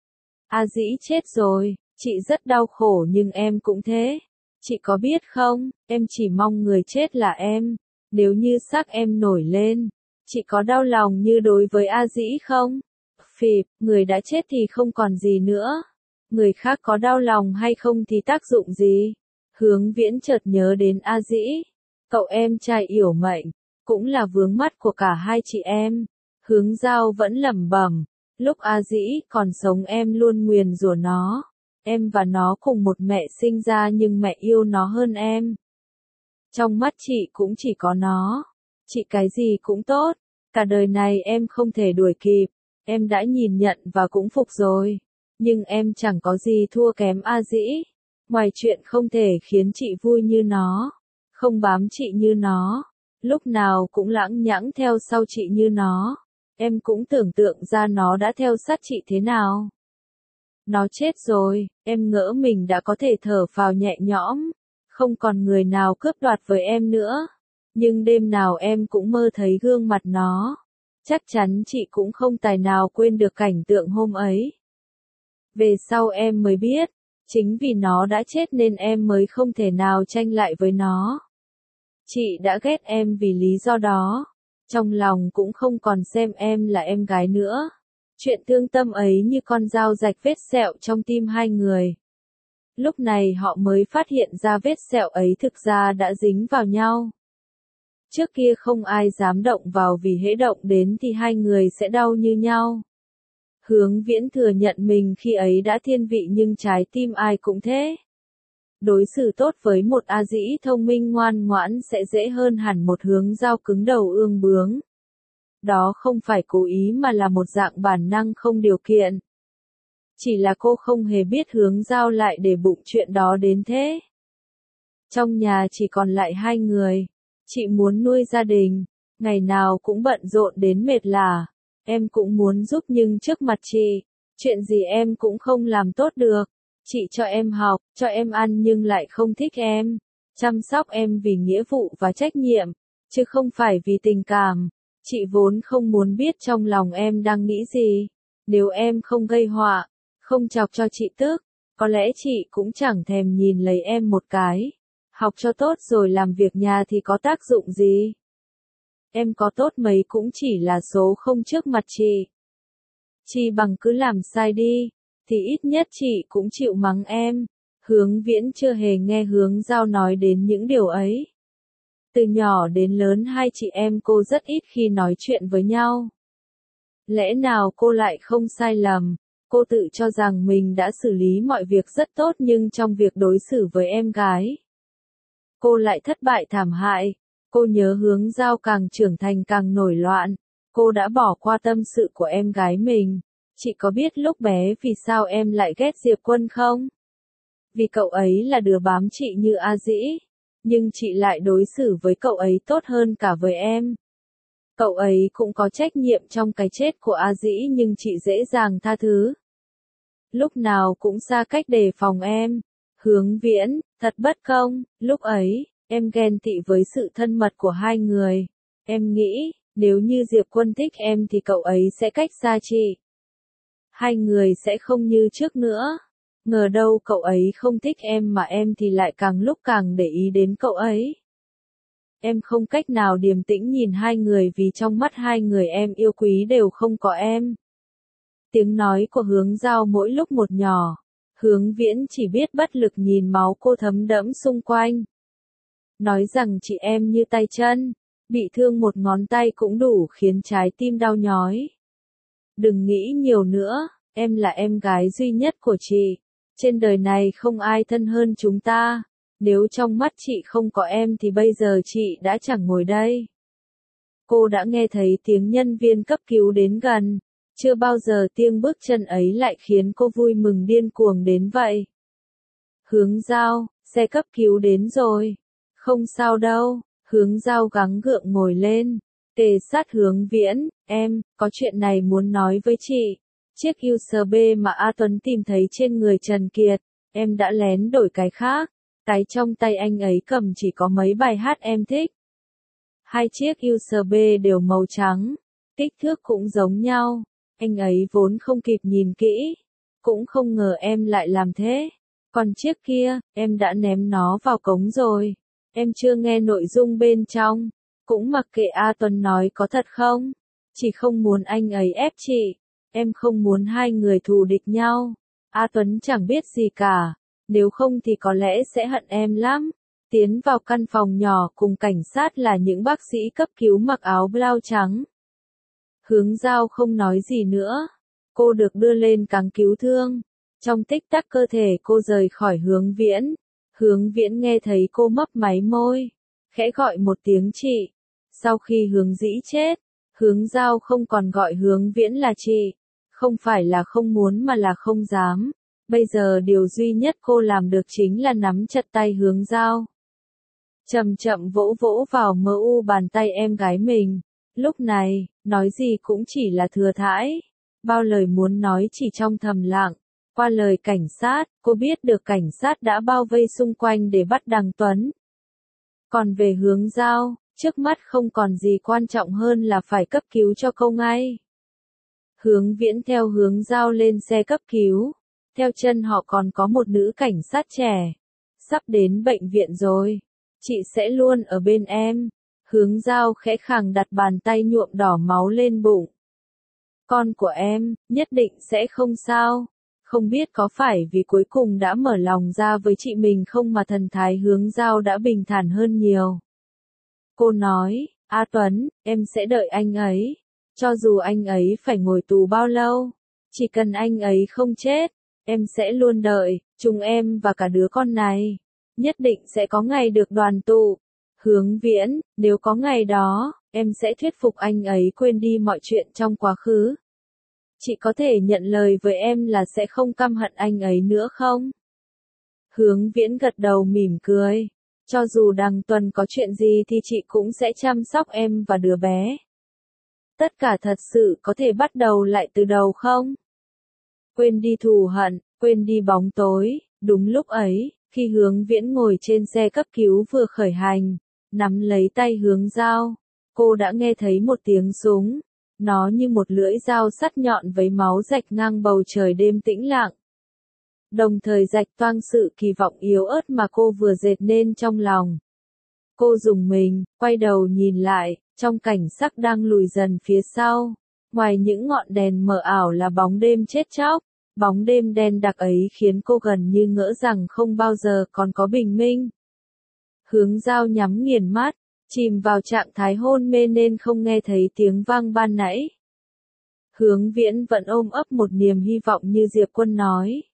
A Dĩ chết rồi, chị rất đau khổ nhưng em cũng thế. Chị có biết không, em chỉ mong người chết là em. Nếu như xác em nổi lên, chị có đau lòng như đối với A Dĩ không? Phịp, người đã chết thì không còn gì nữa. Người khác có đau lòng hay không thì tác dụng gì? Hướng Viễn chợt nhớ đến A Dĩ. Cậu em trai yểu mệnh, cũng là vướng mắt của cả hai chị em. Hướng Giao vẫn lẩm bẩm, lúc A Dĩ còn sống em luôn nguyền rủa nó. Em và nó cùng một mẹ sinh ra nhưng mẹ yêu nó hơn em. Trong mắt chị cũng chỉ có nó. Chị cái gì cũng tốt. Cả đời này em không thể đuổi kịp. Em đã nhìn nhận và cũng phục rồi. Nhưng em chẳng có gì thua kém A Dĩ. Ngoài chuyện không thể khiến chị vui như nó. Không bám chị như nó. Lúc nào cũng lãng nhãng theo sau chị như nó. Em cũng tưởng tượng ra nó đã theo sát chị thế nào. Nó chết rồi, em ngỡ mình đã có thể thở phào nhẹ nhõm. Không còn người nào cướp đoạt với em nữa. Nhưng đêm nào em cũng mơ thấy gương mặt nó. Chắc chắn chị cũng không tài nào quên được cảnh tượng hôm ấy. Về sau em mới biết, chính vì nó đã chết nên em mới không thể nào tranh lại với nó. Chị đã ghét em vì lý do đó. Trong lòng cũng không còn xem em là em gái nữa. Chuyện thương tâm ấy như con dao rạch vết sẹo trong tim hai người. Lúc này họ mới phát hiện ra vết sẹo ấy thực ra đã dính vào nhau. Trước kia không ai dám động vào vì hễ động đến thì hai người sẽ đau như nhau. Hướng Viễn thừa nhận mình khi ấy đã thiên vị nhưng trái tim ai cũng thế. Đối xử tốt với một A Dĩ thông minh ngoan ngoãn sẽ dễ hơn hẳn một Hướng Giao cứng đầu ương bướng. Đó không phải cố ý mà là một dạng bản năng không điều kiện. Chỉ là cô không hề biết Hướng Giao lại để bụng chuyện đó đến thế. Trong nhà chỉ còn lại hai người. Chị muốn nuôi gia đình, ngày nào cũng bận rộn đến mệt lả. Em cũng muốn giúp nhưng trước mặt chị, chuyện gì em cũng không làm tốt được. Chị cho em học, cho em ăn nhưng lại không thích em. Chăm sóc em vì nghĩa vụ và trách nhiệm, chứ không phải vì tình cảm. Chị vốn không muốn biết trong lòng em đang nghĩ gì. Nếu em không gây họa, không chọc cho chị tức, có lẽ chị cũng chẳng thèm nhìn lấy em một cái. Học cho tốt rồi làm việc nhà thì có tác dụng gì? Em có tốt mấy cũng chỉ là số không trước mặt chị. Chi bằng cứ làm sai đi, thì ít nhất chị cũng chịu mắng em. Hướng Viễn chưa hề nghe Hướng Giao nói đến những điều ấy. Từ nhỏ đến lớn hai chị em cô rất ít khi nói chuyện với nhau. Lẽ nào cô lại không sai lầm? Cô tự cho rằng mình đã xử lý mọi việc rất tốt nhưng trong việc đối xử với em gái, cô lại thất bại thảm hại. Cô nhớ Hướng Giao càng trưởng thành càng nổi loạn. Cô đã bỏ qua tâm sự của em gái mình. Chị có biết lúc bé vì sao em lại ghét Diệp Quân không? Vì cậu ấy là đứa bám chị như A Dĩ. Nhưng chị lại đối xử với cậu ấy tốt hơn cả với em. Cậu ấy cũng có trách nhiệm trong cái chết của A Dĩ nhưng chị dễ dàng tha thứ. Lúc nào cũng xa cách đề phòng em. Hướng Viễn, thật bất công, lúc ấy, em ghen tị với sự thân mật của hai người. Em nghĩ, nếu như Diệp Quân thích em thì cậu ấy sẽ cách xa chị. Hai người sẽ không như trước nữa. Ngờ đâu cậu ấy không thích em mà em thì lại càng lúc càng để ý đến cậu ấy. Em không cách nào điềm tĩnh nhìn hai người vì trong mắt hai người em yêu quý đều không có em. Tiếng nói của Hướng Giao mỗi lúc một nhỏ. Hướng Viễn chỉ biết bất lực nhìn máu cô thấm đẫm xung quanh. Nói rằng chị em như tay chân, bị thương một ngón tay cũng đủ khiến trái tim đau nhói. Đừng nghĩ nhiều nữa, em là em gái duy nhất của chị. Trên đời này không ai thân hơn chúng ta. Nếu trong mắt chị không có em thì bây giờ chị đã chẳng ngồi đây. Cô đã nghe thấy tiếng nhân viên cấp cứu đến gần. Chưa bao giờ tiếng bước chân ấy lại khiến cô vui mừng điên cuồng đến vậy. Hướng Giao, xe cấp cứu đến rồi. Không sao đâu, Hướng Giao gắng gượng ngồi lên. Kề sát Hướng Viễn, em, có chuyện này muốn nói với chị. Chiếc USB mà A Tuấn tìm thấy trên người Trần Kiệt, em đã lén đổi cái khác. Cái trong tay anh ấy cầm chỉ có mấy bài hát em thích. Hai chiếc USB đều màu trắng, kích thước cũng giống nhau. Anh ấy vốn không kịp nhìn kỹ, cũng không ngờ em lại làm thế. Còn chiếc kia, em đã ném nó vào cống rồi. Em chưa nghe nội dung bên trong, cũng mặc kệ A Tuấn nói có thật không. Chỉ không muốn anh ấy ép chị, em không muốn hai người thù địch nhau. A Tuấn chẳng biết gì cả, nếu không thì có lẽ sẽ hận em lắm. Tiến vào căn phòng nhỏ cùng cảnh sát là những bác sĩ cấp cứu mặc áo blau trắng. Hướng Giao không nói gì nữa. Cô được đưa lên cáng cứu thương. Trong tích tắc cơ thể cô rời khỏi Hướng Viễn. Hướng Viễn nghe thấy cô mấp máy môi, khẽ gọi một tiếng chị. Sau khi Hướng Dĩ chết, Hướng Giao không còn gọi Hướng Viễn là chị. Không phải là không muốn mà là không dám. Bây giờ điều duy nhất cô làm được chính là nắm chặt tay Hướng Giao. Chậm chậm vỗ vỗ vào mờ u bàn tay em gái mình. Lúc này, nói gì cũng chỉ là thừa thãi. Bao lời muốn nói chỉ trong thầm lặng. Qua lời cảnh sát, cô biết được cảnh sát đã bao vây xung quanh để bắt Đằng Tuấn. Còn về Hướng Giao, trước mắt không còn gì quan trọng hơn là phải cấp cứu cho cô ngay. Hướng Viễn theo Hướng Giao lên xe cấp cứu. Theo chân họ còn có một nữ cảnh sát trẻ. Sắp đến bệnh viện rồi. Chị sẽ luôn ở bên em. Hướng Giao khẽ khàng đặt bàn tay nhuộm đỏ máu lên bụng. Con của em, nhất định sẽ không sao. Không biết có phải vì cuối cùng đã mở lòng ra với chị mình không mà thần thái Hướng Giao đã bình thản hơn nhiều. Cô nói, A Tuấn, em sẽ đợi anh ấy. Cho dù anh ấy phải ngồi tù bao lâu, chỉ cần anh ấy không chết, em sẽ luôn đợi, chúng em và cả đứa con này. Nhất định sẽ có ngày được đoàn tụ. Hướng Viễn, nếu có ngày đó, em sẽ thuyết phục anh ấy quên đi mọi chuyện trong quá khứ. Chị có thể nhận lời với em là sẽ không căm hận anh ấy nữa không? Hướng Viễn gật đầu mỉm cười. Cho dù Đằng Tuần có chuyện gì thì chị cũng sẽ chăm sóc em và đứa bé. Tất cả thật sự có thể bắt đầu lại từ đầu không? Quên đi thù hận, quên đi bóng tối. Đúng lúc ấy, khi Hướng Viễn ngồi trên xe cấp cứu vừa khởi hành, nắm lấy tay Hướng Giao, cô đã nghe thấy một tiếng súng. Nó như một lưỡi dao sắc nhọn với máu rạch ngang bầu trời đêm tĩnh lặng. Đồng thời rạch toang sự kỳ vọng yếu ớt mà cô vừa dệt nên trong lòng. Cô rùng mình, quay đầu nhìn lại, trong cảnh sắc đang lùi dần phía sau. Ngoài những ngọn đèn mờ ảo là bóng đêm chết chóc. Bóng đêm đen đặc ấy khiến cô gần như ngỡ rằng không bao giờ còn có bình minh. Hướng Giao nhắm nghiền mắt, chìm vào trạng thái hôn mê nên không nghe thấy tiếng vang ban nãy. Hướng Viễn vẫn ôm ấp một niềm hy vọng như Diệp Quân nói.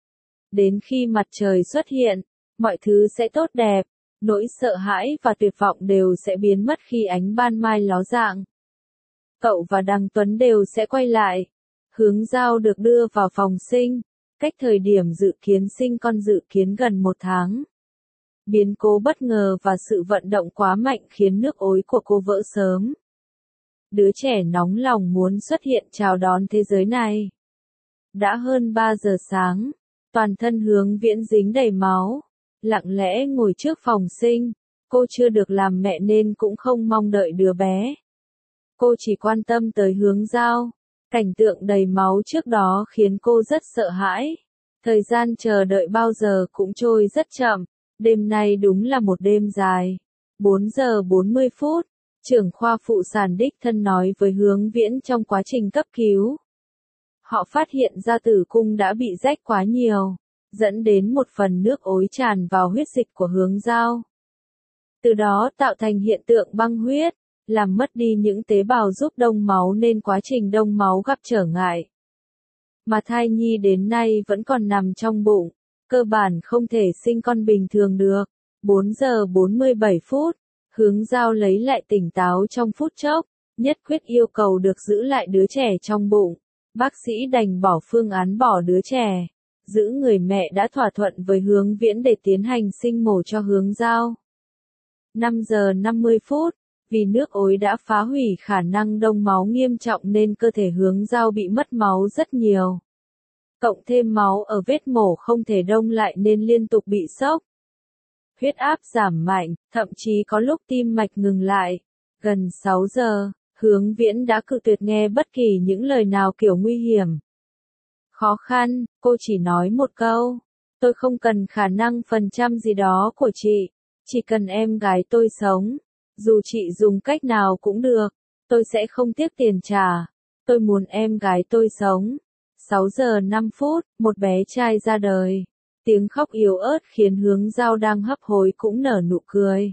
Đến khi mặt trời xuất hiện, mọi thứ sẽ tốt đẹp, nỗi sợ hãi và tuyệt vọng đều sẽ biến mất khi ánh ban mai ló dạng. Cậu và Đằng Tuấn đều sẽ quay lại. Hướng Giao được đưa vào phòng sinh, cách thời điểm dự kiến sinh con dự kiến gần 1 tháng. Biến cố bất ngờ và sự vận động quá mạnh khiến nước ối của cô vỡ sớm. Đứa trẻ nóng lòng muốn xuất hiện chào đón thế giới này. Đã hơn 3 giờ sáng, toàn thân Hướng Viễn dính đầy máu, lặng lẽ ngồi trước phòng sinh. Cô chưa được làm mẹ nên cũng không mong đợi đứa bé. Cô chỉ quan tâm tới Hướng Giao. Cảnh tượng đầy máu trước đó khiến cô rất sợ hãi. Thời gian chờ đợi bao giờ cũng trôi rất chậm. Đêm nay đúng là một đêm dài. 4 giờ 40 phút, trưởng khoa phụ sản đích thân nói với Hướng Viễn trong quá trình cấp cứu. Họ phát hiện ra tử cung đã bị rách quá nhiều, dẫn đến một phần nước ối tràn vào huyết dịch của Hướng Giao. Từ đó tạo thành hiện tượng băng huyết, làm mất đi những tế bào giúp đông máu nên quá trình đông máu gặp trở ngại. Mà thai nhi đến nay vẫn còn nằm trong bụng, cơ bản không thể sinh con bình thường được. 4 giờ 47 phút, Hướng Giao lấy lại tỉnh táo trong phút chốc, nhất quyết yêu cầu được giữ lại đứa trẻ trong bụng. Bác sĩ đành bỏ phương án bỏ đứa trẻ, giữ người mẹ đã thỏa thuận với Hướng Viễn để tiến hành sinh mổ cho Hướng Giao. 5 giờ 50 phút, vì nước ối đã phá hủy khả năng đông máu nghiêm trọng nên cơ thể Hướng Giao bị mất máu rất nhiều. Cộng thêm máu ở vết mổ không thể đông lại nên liên tục bị sốc. Huyết áp giảm mạnh, thậm chí có lúc tim mạch ngừng lại. Gần 6 giờ, Hướng Viễn đã cự tuyệt nghe bất kỳ những lời nào kiểu nguy hiểm. Khó khăn, cô chỉ nói một câu. Tôi không cần khả năng phần trăm gì đó của chị. Chỉ cần em gái tôi sống. Dù chị dùng cách nào cũng được. Tôi sẽ không tiếc tiền trả. Tôi muốn em gái tôi sống. 6 giờ 5 phút, một bé trai ra đời. Tiếng khóc yếu ớt khiến Hướng Giao đang hấp hối cũng nở nụ cười.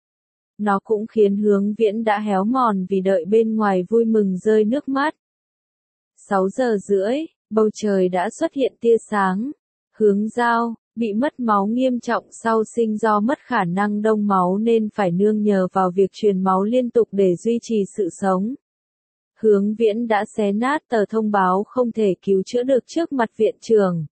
Nó cũng khiến Hướng Viễn đã héo mòn vì đợi bên ngoài vui mừng rơi nước mắt. 6 giờ rưỡi, bầu trời đã xuất hiện tia sáng. Hướng Giao, bị mất máu nghiêm trọng sau sinh do mất khả năng đông máu nên phải nương nhờ vào việc truyền máu liên tục để duy trì sự sống. Hướng Viễn đã xé nát tờ thông báo không thể cứu chữa được trước mặt viện trưởng.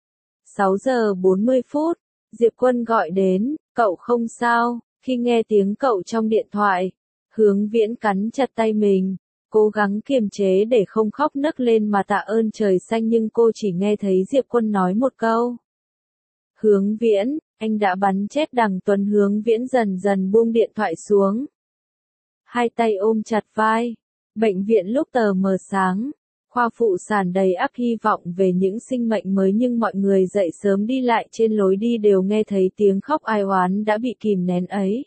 6 giờ 40 phút, Diệp Quân gọi đến, cậu không sao. Khi nghe tiếng cậu trong điện thoại, Hướng Viễn cắn chặt tay mình, cố gắng kiềm chế để không khóc nấc lên mà tạ ơn trời xanh nhưng cô chỉ nghe thấy Diệp Quân nói một câu. Hướng Viễn, anh đã bắn chết Đằng Tuấn. Hướng Viễn dần dần buông điện thoại xuống. Hai tay ôm chặt vai. Bệnh viện lúc tờ mờ sáng. Khoa phụ sản đầy ắp hy vọng về những sinh mệnh mới nhưng mọi người dậy sớm đi lại trên lối đi đều nghe thấy tiếng khóc ai oán đã bị kìm nén ấy.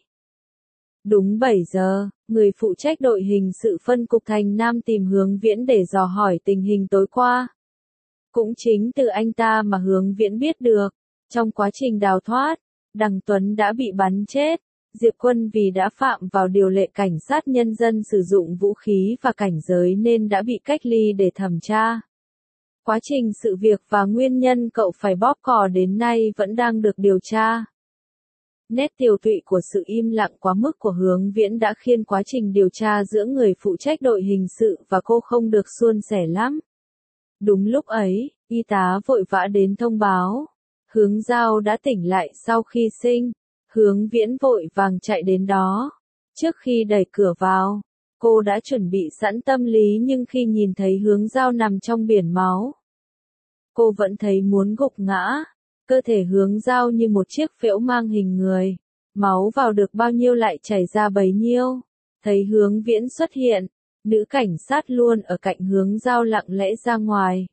Đúng 7 giờ, người phụ trách đội hình sự phân cục Thành Nam tìm Hướng Viễn để dò hỏi tình hình tối qua. Cũng chính từ anh ta mà Hướng Viễn biết được, trong quá trình đào thoát, Đằng Tuấn đã bị bắn chết. Diệp Quân vì đã phạm vào điều lệ cảnh sát nhân dân sử dụng vũ khí và cảnh giới nên đã bị cách ly để thẩm tra. Quá trình sự việc và nguyên nhân cậu phải bóp cò đến nay vẫn đang được điều tra. Nét tiều tụy của sự im lặng quá mức của Hướng Viễn đã khiến quá trình điều tra giữa người phụ trách đội hình sự và cô không được suôn sẻ lắm. Đúng lúc ấy, y tá vội vã đến thông báo. Hướng Giao đã tỉnh lại sau khi sinh. Hướng Viễn vội vàng chạy đến đó. Trước khi đẩy cửa vào, cô đã chuẩn bị sẵn tâm lý nhưng khi nhìn thấy Hướng Giao nằm trong biển máu, cô vẫn thấy muốn gục ngã. Cơ thể Hướng Giao như một chiếc phễu mang hình người. Máu vào được bao nhiêu lại chảy ra bấy nhiêu. Thấy Hướng Viễn xuất hiện, nữ cảnh sát luôn ở cạnh Hướng Giao lặng lẽ ra ngoài.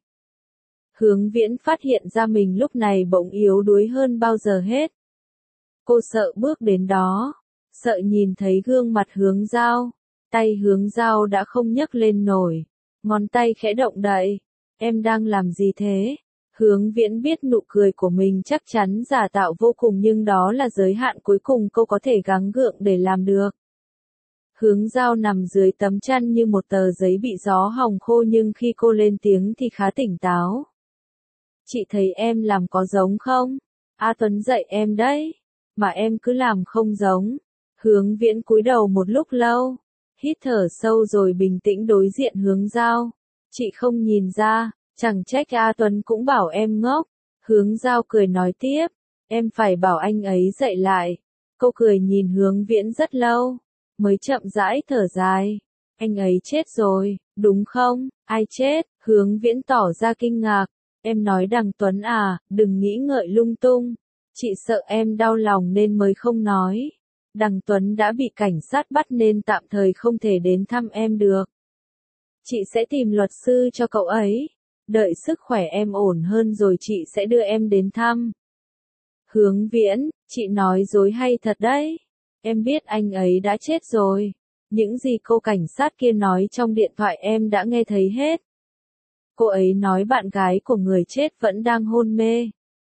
Hướng Viễn phát hiện ra mình lúc này bỗng yếu đuối hơn bao giờ hết. Cô sợ bước đến đó, sợ nhìn thấy gương mặt Hướng Giao. Tay Hướng Giao đã không nhấc lên nổi, ngón tay khẽ động đậy. Em đang làm gì thế? Hướng Viễn biết nụ cười của mình chắc chắn giả tạo vô cùng nhưng đó là giới hạn cuối cùng cô có thể gắng gượng để làm được. Hướng Giao nằm dưới tấm chăn như một tờ giấy bị gió hòng khô nhưng khi cô lên tiếng thì khá tỉnh táo. Chị thấy em làm có giống không? A Tuấn dạy em đấy, mà em cứ làm không giống. Hướng Viễn cúi đầu một lúc lâu, hít thở sâu rồi bình tĩnh đối diện Hướng Giao. Chị không nhìn ra, chẳng trách A Tuấn cũng bảo em ngốc. Hướng Giao cười nói tiếp, em phải bảo anh ấy dạy lại. Cô cười nhìn Hướng Viễn rất lâu, mới chậm rãi thở dài. Anh ấy chết rồi, đúng không? Ai chết? Hướng Viễn tỏ ra kinh ngạc. Em nói Đằng Tuấn à, đừng nghĩ ngợi lung tung. Chị sợ em đau lòng nên mới không nói. Đằng Tuấn đã bị cảnh sát bắt nên tạm thời không thể đến thăm em được. Chị sẽ tìm luật sư cho cậu ấy. Đợi sức khỏe em ổn hơn rồi chị sẽ đưa em đến thăm. Hướng Viễn, chị nói dối hay thật đấy? Em biết anh ấy đã chết rồi. Những gì cô cảnh sát kia nói trong điện thoại em đã nghe thấy hết. Cô ấy nói bạn gái của người chết vẫn đang hôn mê.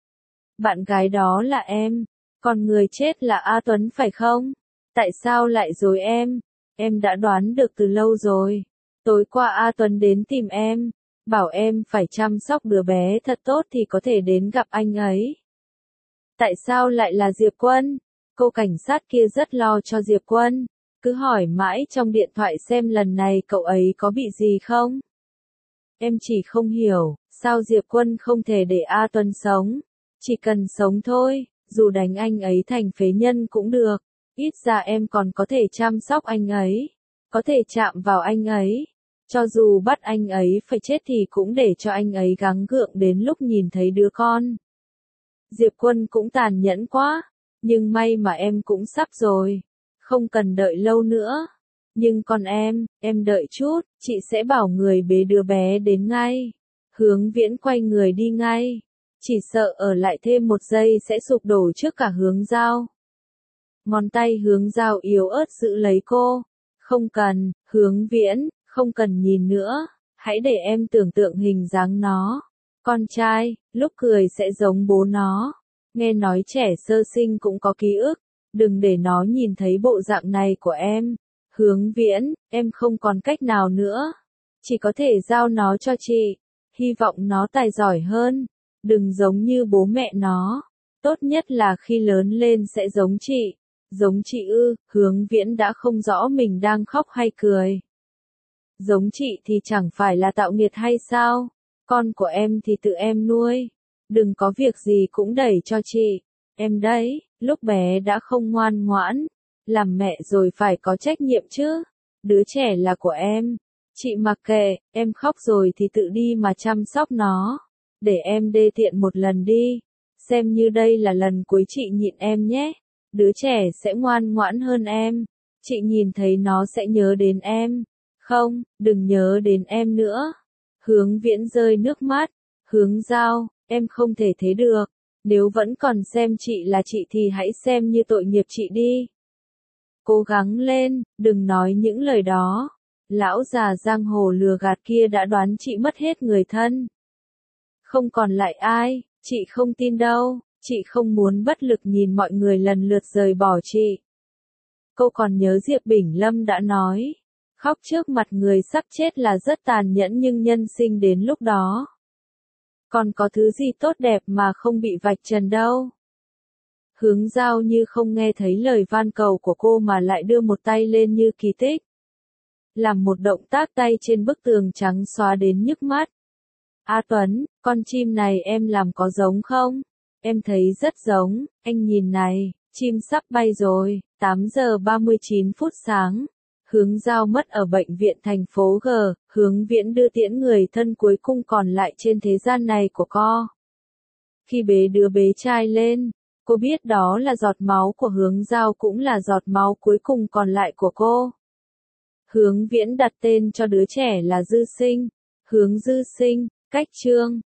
Bạn gái đó là em, còn người chết là A Tuấn phải không? Tại sao lại dối em? Em đã đoán được từ lâu rồi. Tối qua A Tuấn đến tìm em, bảo em phải chăm sóc đứa bé thật tốt thì có thể đến gặp anh ấy. Tại sao lại là Diệp Quân? Cô cảnh sát kia rất lo cho Diệp Quân, cứ hỏi mãi trong điện thoại xem lần này cậu ấy có bị gì không? Em chỉ không hiểu, sao Diệp Quân không thể để A Tuấn sống? Chỉ cần sống thôi, dù đánh anh ấy thành phế nhân cũng được. Ít ra em còn có thể chăm sóc anh ấy, có thể chạm vào anh ấy. Cho dù bắt anh ấy phải chết thì cũng để cho anh ấy gắng gượng đến lúc nhìn thấy đứa con. Diệp Quân cũng tàn nhẫn quá, nhưng may mà em cũng sắp rồi, không cần đợi lâu nữa. Nhưng còn em đợi chút, chị sẽ bảo người bế đứa bé đến ngay. Hướng Viễn quay người đi ngay, chỉ sợ ở lại thêm một giây sẽ sụp đổ trước cả Hướng Giao. Ngón tay Hướng Giao yếu ớt giữ lấy cô. Không cần, Hướng Viễn, không cần nhìn nữa, hãy để em tưởng tượng hình dáng nó. Con trai, lúc cười sẽ giống bố nó. Nghe nói trẻ sơ sinh cũng có ký ức, đừng để nó nhìn thấy bộ dạng này của em. Hướng Viễn, em không còn cách nào nữa. Chỉ có thể giao nó cho chị. Hy vọng nó tài giỏi hơn. Đừng giống như bố mẹ nó. Tốt nhất là khi lớn lên sẽ giống chị. Giống chị ư? Hướng Viễn đã không rõ mình đang khóc hay cười. Giống chị thì chẳng phải là tạo nghiệt hay sao? Con của em thì tự em nuôi. Đừng có việc gì cũng đẩy cho chị. Em đấy, lúc bé đã không ngoan ngoãn. Làm mẹ rồi phải có trách nhiệm chứ. Đứa trẻ là của em. Chị mặc kệ, em khóc rồi thì tự đi mà chăm sóc nó. Để em đê tiện một lần đi. Xem như đây là lần cuối chị nhịn em nhé. Đứa trẻ sẽ ngoan ngoãn hơn em. Chị nhìn thấy nó sẽ nhớ đến em. Không, đừng nhớ đến em nữa. Hướng Viễn rơi nước mắt. Hướng Giao, em không thể thế được. Nếu vẫn còn xem chị là chị thì hãy xem như tội nghiệp chị đi. Cố gắng lên, đừng nói những lời đó. Lão già giang hồ lừa gạt kia đã đoán chị mất hết người thân. Không còn lại ai, chị không tin đâu. Chị không muốn bất lực nhìn mọi người lần lượt rời bỏ chị. Cô còn nhớ Diệp Bình Lâm đã nói, khóc trước mặt người sắp chết là rất tàn nhẫn nhưng nhân sinh đến lúc đó. Còn có thứ gì tốt đẹp mà không bị vạch trần đâu. Hướng Giao như không nghe thấy lời van cầu của cô mà lại đưa một tay lên như kỳ tích. Làm một động tác tay trên bức tường trắng xóa đến nhức mắt. A Tuấn, con chim này em làm có giống không? Em thấy rất giống, anh nhìn này, chim sắp bay rồi, 8 giờ 39 phút sáng. Hướng Giao mất ở bệnh viện thành phố G, Hướng Viễn đưa tiễn người thân cuối cùng còn lại trên thế gian này của cô. Khi bế đứa bé trai lên, cô biết đó là giọt máu của Hướng Giao cũng là giọt máu cuối cùng còn lại của cô. Hướng Viễn đặt tên cho đứa trẻ là Dư Sinh, Hướng Dư Sinh, cách Trương.